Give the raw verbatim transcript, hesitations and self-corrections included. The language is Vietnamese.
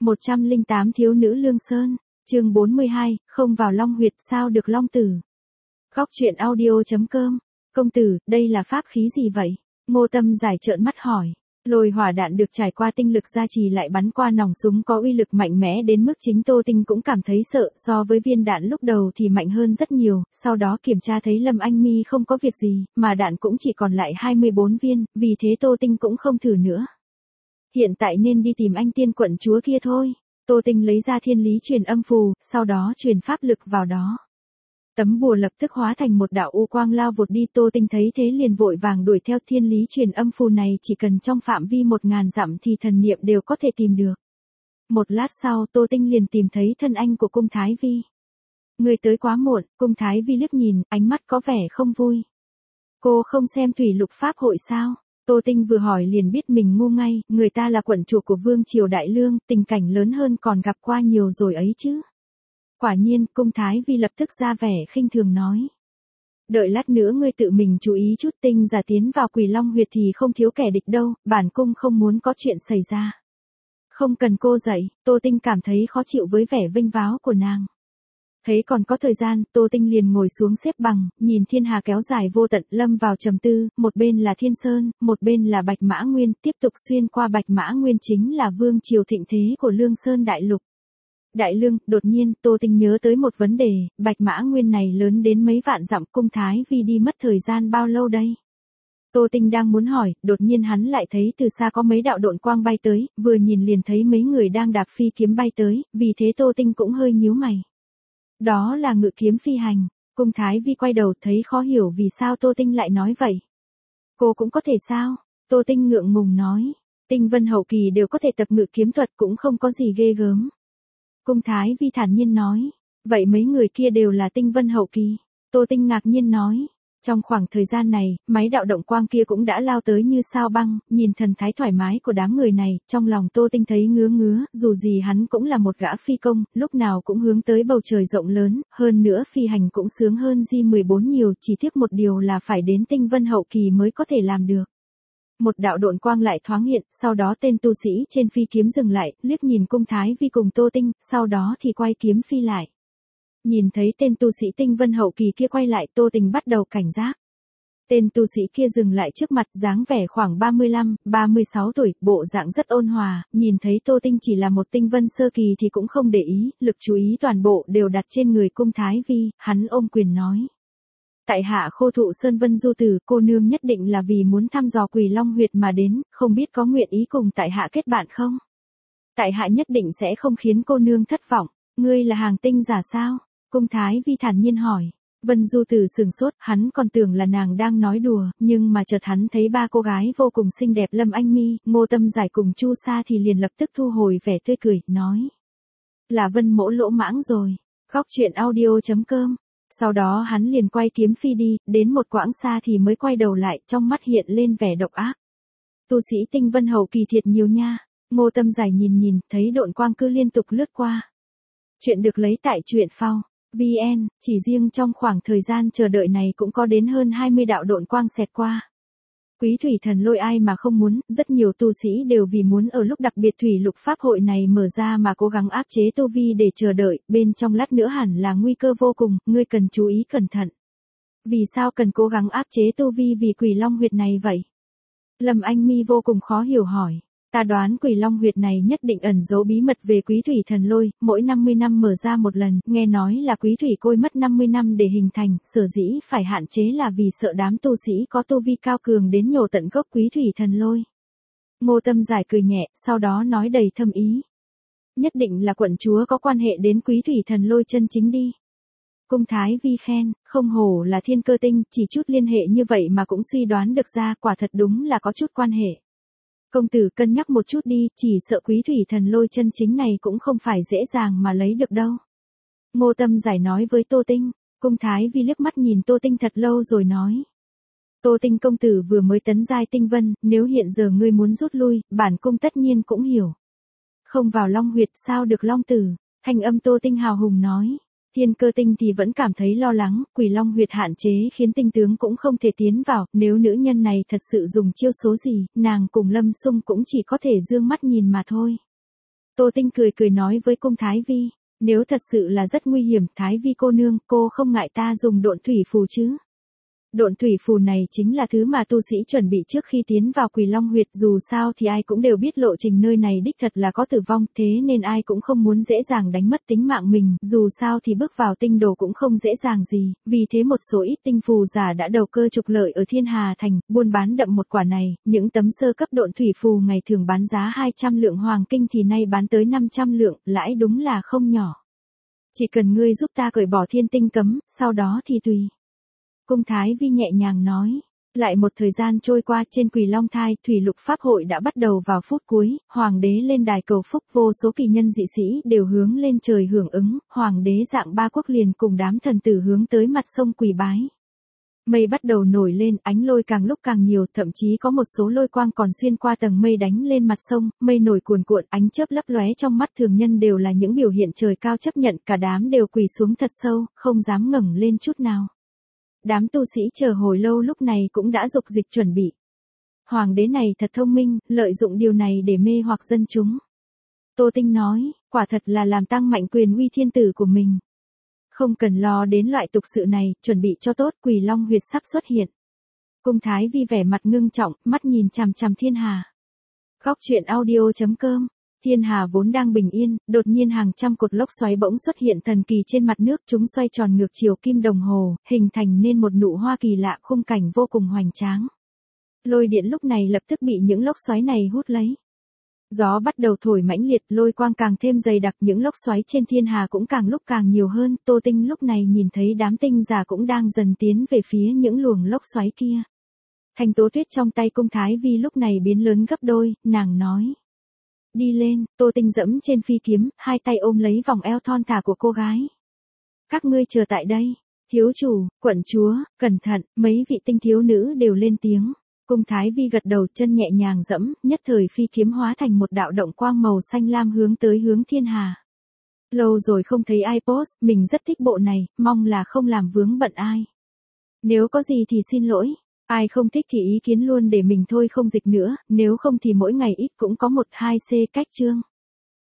một trăm lẻ tám Thiếu nữ Lương Sơn, chương bốn mươi hai, không vào Long huyệt sao được Long tử. Góc truyện audio.com, công tử, đây là pháp khí gì vậy? Ngô Tâm Giải trợn mắt hỏi. Lôi hỏa đạn được trải qua tinh lực gia trì lại bắn qua nòng súng có uy lực mạnh mẽ đến mức chính Tô Tinh cũng cảm thấy sợ, so với viên đạn lúc đầu thì mạnh hơn rất nhiều, sau đó kiểm tra thấy Lâm Anh Mi không có việc gì, mà đạn cũng chỉ còn lại hai mươi bốn viên, vì thế Tô Tinh cũng không thử nữa. Hiện tại nên đi tìm anh tiên quận chúa kia thôi. Tô Tinh lấy ra thiên lý truyền âm phù, sau đó truyền pháp lực vào đó. Tấm bùa lập tức hóa thành một đạo u quang lao vụt đi. Tô Tinh thấy thế liền vội vàng đuổi theo. Thiên lý truyền âm phù này chỉ cần trong phạm vi một ngàn dặm thì thần niệm đều có thể tìm được. Một lát sau Tô Tinh liền tìm thấy thân anh của cung Thái Vi. Người tới quá muộn. Cung Thái Vi liếc nhìn, ánh mắt có vẻ không vui. Cô không xem thủy lục pháp hội sao? Tô Tinh vừa hỏi liền biết mình ngu ngay, người ta là quận chủ của Vương Triều Đại Lương, tình cảnh lớn hơn còn gặp qua nhiều rồi ấy chứ. Quả nhiên, cung Thái Vi lập tức ra vẻ khinh thường nói. Đợi lát nữa ngươi tự mình chú ý chút, Tinh giả tiến vào Quỷ Long huyệt thì không thiếu kẻ địch đâu, bản cung không muốn có chuyện xảy ra. Không cần cô dạy, Tô Tinh cảm thấy khó chịu với vẻ vênh váo của nàng. Thấy còn có thời gian, Tô Tinh liền ngồi xuống xếp bằng, nhìn thiên hà kéo dài vô tận, lâm vào trầm tư, một bên là Thiên Sơn, một bên là Bạch Mã Nguyên, tiếp tục xuyên qua Bạch Mã Nguyên chính là vương triều thịnh thế của Lương Sơn Đại Lục. Đại Lương, đột nhiên, Tô Tinh nhớ tới một vấn đề, Bạch Mã Nguyên này lớn đến mấy vạn dặm, cung Thái Vi đi mất thời gian bao lâu đây? Tô Tinh đang muốn hỏi, đột nhiên hắn lại thấy từ xa có mấy đạo độn quang bay tới, vừa nhìn liền thấy mấy người đang đạp phi kiếm bay tới, vì thế Tô Tinh cũng hơi nhíu mày. Đó là ngự kiếm phi hành. Cung Thái Vi quay đầu thấy khó hiểu vì sao Tô Tinh lại nói vậy. Cô cũng có thể sao? Tô Tinh ngượng ngùng nói. Tinh vân hậu kỳ đều có thể tập ngự kiếm thuật cũng không có gì ghê gớm. Cung Thái Vi thản nhiên nói. Vậy mấy người kia đều là tinh vân hậu kỳ. Tô Tinh ngạc nhiên nói. Trong khoảng thời gian này, máy đạo động quang kia cũng đã lao tới như sao băng, nhìn thần thái thoải mái của đám người này, trong lòng Tô Tinh thấy ngứa ngứa, dù gì hắn cũng là một gã phi công, lúc nào cũng hướng tới bầu trời rộng lớn, hơn nữa phi hành cũng sướng hơn G mười bốn nhiều, chỉ tiếc một điều là phải đến tinh vân hậu kỳ mới có thể làm được. Một đạo độn quang lại thoáng hiện, sau đó tên tu sĩ trên phi kiếm dừng lại, liếc nhìn cung Thái Vi cùng Tô Tinh, sau đó thì quay kiếm phi lại. Nhìn thấy tên tu sĩ tinh vân hậu kỳ kia quay lại, Tô Tinh bắt đầu cảnh giác. Tên tu sĩ kia dừng lại trước mặt, dáng vẻ khoảng ba mươi lăm, ba mươi sáu tuổi, bộ dạng rất ôn hòa, nhìn thấy Tô Tinh chỉ là một tinh vân sơ kỳ thì cũng không để ý, lực chú ý toàn bộ đều đặt trên người cung Thái Vi, hắn ôm quyền nói. Tại hạ Khô Thụ Sơn Vân Du Tử, cô nương nhất định là vì muốn thăm dò Quỷ Long huyệt mà đến, không biết có nguyện ý cùng tại hạ kết bạn không? Tại hạ nhất định sẽ không khiến cô nương thất vọng, ngươi là hàng tinh giả sao? Cung Thái Vi thản nhiên hỏi. Vân Du Tử sừng sốt, hắn còn tưởng là nàng đang nói đùa, nhưng mà chợt hắn thấy ba cô gái vô cùng xinh đẹp Lâm Anh Mi, Ngô Tâm Giải cùng Chu Sa thì liền lập tức thu hồi vẻ tươi cười, nói. Là Vân mỗ lỗ mãng rồi. Góc truyện audio.com. Sau đó hắn liền quay kiếm phi đi, đến một quãng xa thì mới quay đầu lại, trong mắt hiện lên vẻ độc ác. Tu sĩ tinh vân hậu kỳ thiệt nhiều nha. Ngô Tâm Giải nhìn nhìn, thấy độn quang cứ liên tục lướt qua. Chuyện được lấy tại truyện phao. vê en, chỉ riêng trong khoảng thời gian chờ đợi này cũng có đến hơn hai mươi đạo độn quang xẹt qua. Quý thủy thần lôi ai mà không muốn, rất nhiều tu sĩ đều vì muốn ở lúc đặc biệt thủy lục pháp hội này mở ra mà cố gắng áp chế tu vi để chờ đợi, bên trong lát nữa hẳn là nguy cơ vô cùng, ngươi cần chú ý cẩn thận. Vì sao cần cố gắng áp chế tu vi vì Quỷ Long huyệt này vậy? Lâm Anh Mi vô cùng khó hiểu hỏi. Ta đoán Quỷ Long huyệt này nhất định ẩn giấu bí mật về quý thủy thần lôi, mỗi năm mươi năm mở ra một lần, nghe nói là quý thủy côi mất năm mươi năm để hình thành, sở dĩ phải hạn chế là vì sợ đám tu sĩ có tu vi cao cường đến nhổ tận gốc quý thủy thần lôi. Ngô Tâm Giải cười nhẹ, sau đó nói đầy thâm ý. Nhất định là quận chúa có quan hệ đến quý thủy thần lôi chân chính đi. Cung Thái Vi khen, không hổ là thiên cơ tinh, chỉ chút liên hệ như vậy mà cũng suy đoán được ra, quả thật đúng là có chút quan hệ. Công tử cân nhắc một chút đi, chỉ sợ quý thủy thần lôi chân chính này cũng không phải dễ dàng mà lấy được đâu. Ngô Tâm Giải nói với Tô Tinh, cung Thái Vi liếc mắt nhìn Tô Tinh thật lâu rồi nói. Tô Tinh công tử vừa mới tấn giai tinh vân, nếu hiện giờ ngươi muốn rút lui, bản cung tất nhiên cũng hiểu. Không vào Long huyệt sao được Long tử, thanh âm Tô Tinh hào hùng nói. Thiên cơ tinh thì vẫn cảm thấy lo lắng, Quỷ Long huyệt hạn chế khiến tinh tướng cũng không thể tiến vào, nếu nữ nhân này thật sự dùng chiêu số gì, nàng cùng Lâm Sung cũng chỉ có thể dương mắt nhìn mà thôi. Tô Tinh cười cười nói với cung Thái Vi, nếu thật sự là rất nguy hiểm, Thái Vi cô nương, cô không ngại ta dùng độn thủy phù chứ? Độn thủy phù này chính là thứ mà tu sĩ chuẩn bị trước khi tiến vào Quỷ Long huyệt, dù sao thì ai cũng đều biết lộ trình nơi này đích thật là có tử vong, thế nên ai cũng không muốn dễ dàng đánh mất tính mạng mình, dù sao thì bước vào tinh đồ cũng không dễ dàng gì, vì thế một số ít tinh phù giả đã đầu cơ trục lợi ở Thiên Hà Thành, buôn bán đậm một quả này, những tấm sơ cấp độn thủy phù ngày thường bán giá hai trăm lượng hoàng kinh thì nay bán tới năm trăm lượng, lãi đúng là không nhỏ. Chỉ cần ngươi giúp ta cởi bỏ thiên tinh cấm, sau đó thì tùy. Cung Thái Vi nhẹ nhàng nói. Lại một thời gian trôi qua, trên Quỷ Long Thai, thủy lục pháp hội đã bắt đầu vào phút cuối, hoàng đế lên đài cầu phúc, vô số kỳ nhân dị sĩ đều hướng lên trời hưởng ứng, hoàng đế dạng ba quốc liền cùng đám thần tử hướng tới mặt sông quỳ bái. Mây bắt đầu nổi lên, ánh lôi càng lúc càng nhiều, thậm chí có một số lôi quang còn xuyên qua tầng mây đánh lên mặt sông, mây nổi cuồn cuộn, ánh chớp lấp lóe trong mắt thường nhân đều là những biểu hiện trời cao chấp nhận, cả đám đều quỳ xuống thật sâu, không dám ngẩng lên chút nào. Đám tu sĩ chờ hồi lâu lúc này cũng đã dục dịch chuẩn bị. Hoàng đế này thật thông minh, lợi dụng điều này để mê hoặc dân chúng. Tô Tinh nói, quả thật là làm tăng mạnh quyền uy thiên tử của mình. Không cần lo đến loại tục sự này, chuẩn bị cho tốt, Quỷ Long huyệt sắp xuất hiện. Cung Thái Vi vẻ mặt ngưng trọng, mắt nhìn chằm chằm Thiên Hà. Góc truyện audio chấm com. Thiên Hà vốn đang bình yên, đột nhiên hàng trăm cột lốc xoáy bỗng xuất hiện thần kỳ trên mặt nước, chúng xoay tròn ngược chiều kim đồng hồ, hình thành nên một nụ hoa kỳ lạ, khung cảnh vô cùng hoành tráng. Lôi điện lúc này lập tức bị những lốc xoáy này hút lấy. Gió bắt đầu thổi mãnh liệt, lôi quang càng thêm dày đặc, những lốc xoáy trên Thiên Hà cũng càng lúc càng nhiều hơn. Tô Tinh lúc này nhìn thấy đám tinh giả cũng đang dần tiến về phía những luồng lốc xoáy kia. Thanh tố tuyết trong tay cung Thái Vi lúc này biến lớn gấp đôi, nàng nói. Đi lên, Tô Tinh dẫm trên phi kiếm, hai tay ôm lấy vòng eo thon thả của cô gái. Các ngươi chờ tại đây. Thiếu chủ, quận chúa, cẩn thận, mấy vị tinh thiếu nữ đều lên tiếng. Cung Thái Vi gật đầu, chân nhẹ nhàng dẫm, nhất thời phi kiếm hóa thành một đạo động quang màu xanh lam hướng tới hướng Thiên Hà. Lâu rồi không thấy ai post, mình rất thích bộ này, mong là không làm vướng bận ai. Nếu có gì thì xin lỗi. Ai không thích thì ý kiến luôn để mình thôi không dịch nữa, nếu không thì mỗi ngày ít cũng có một hai c cách chương.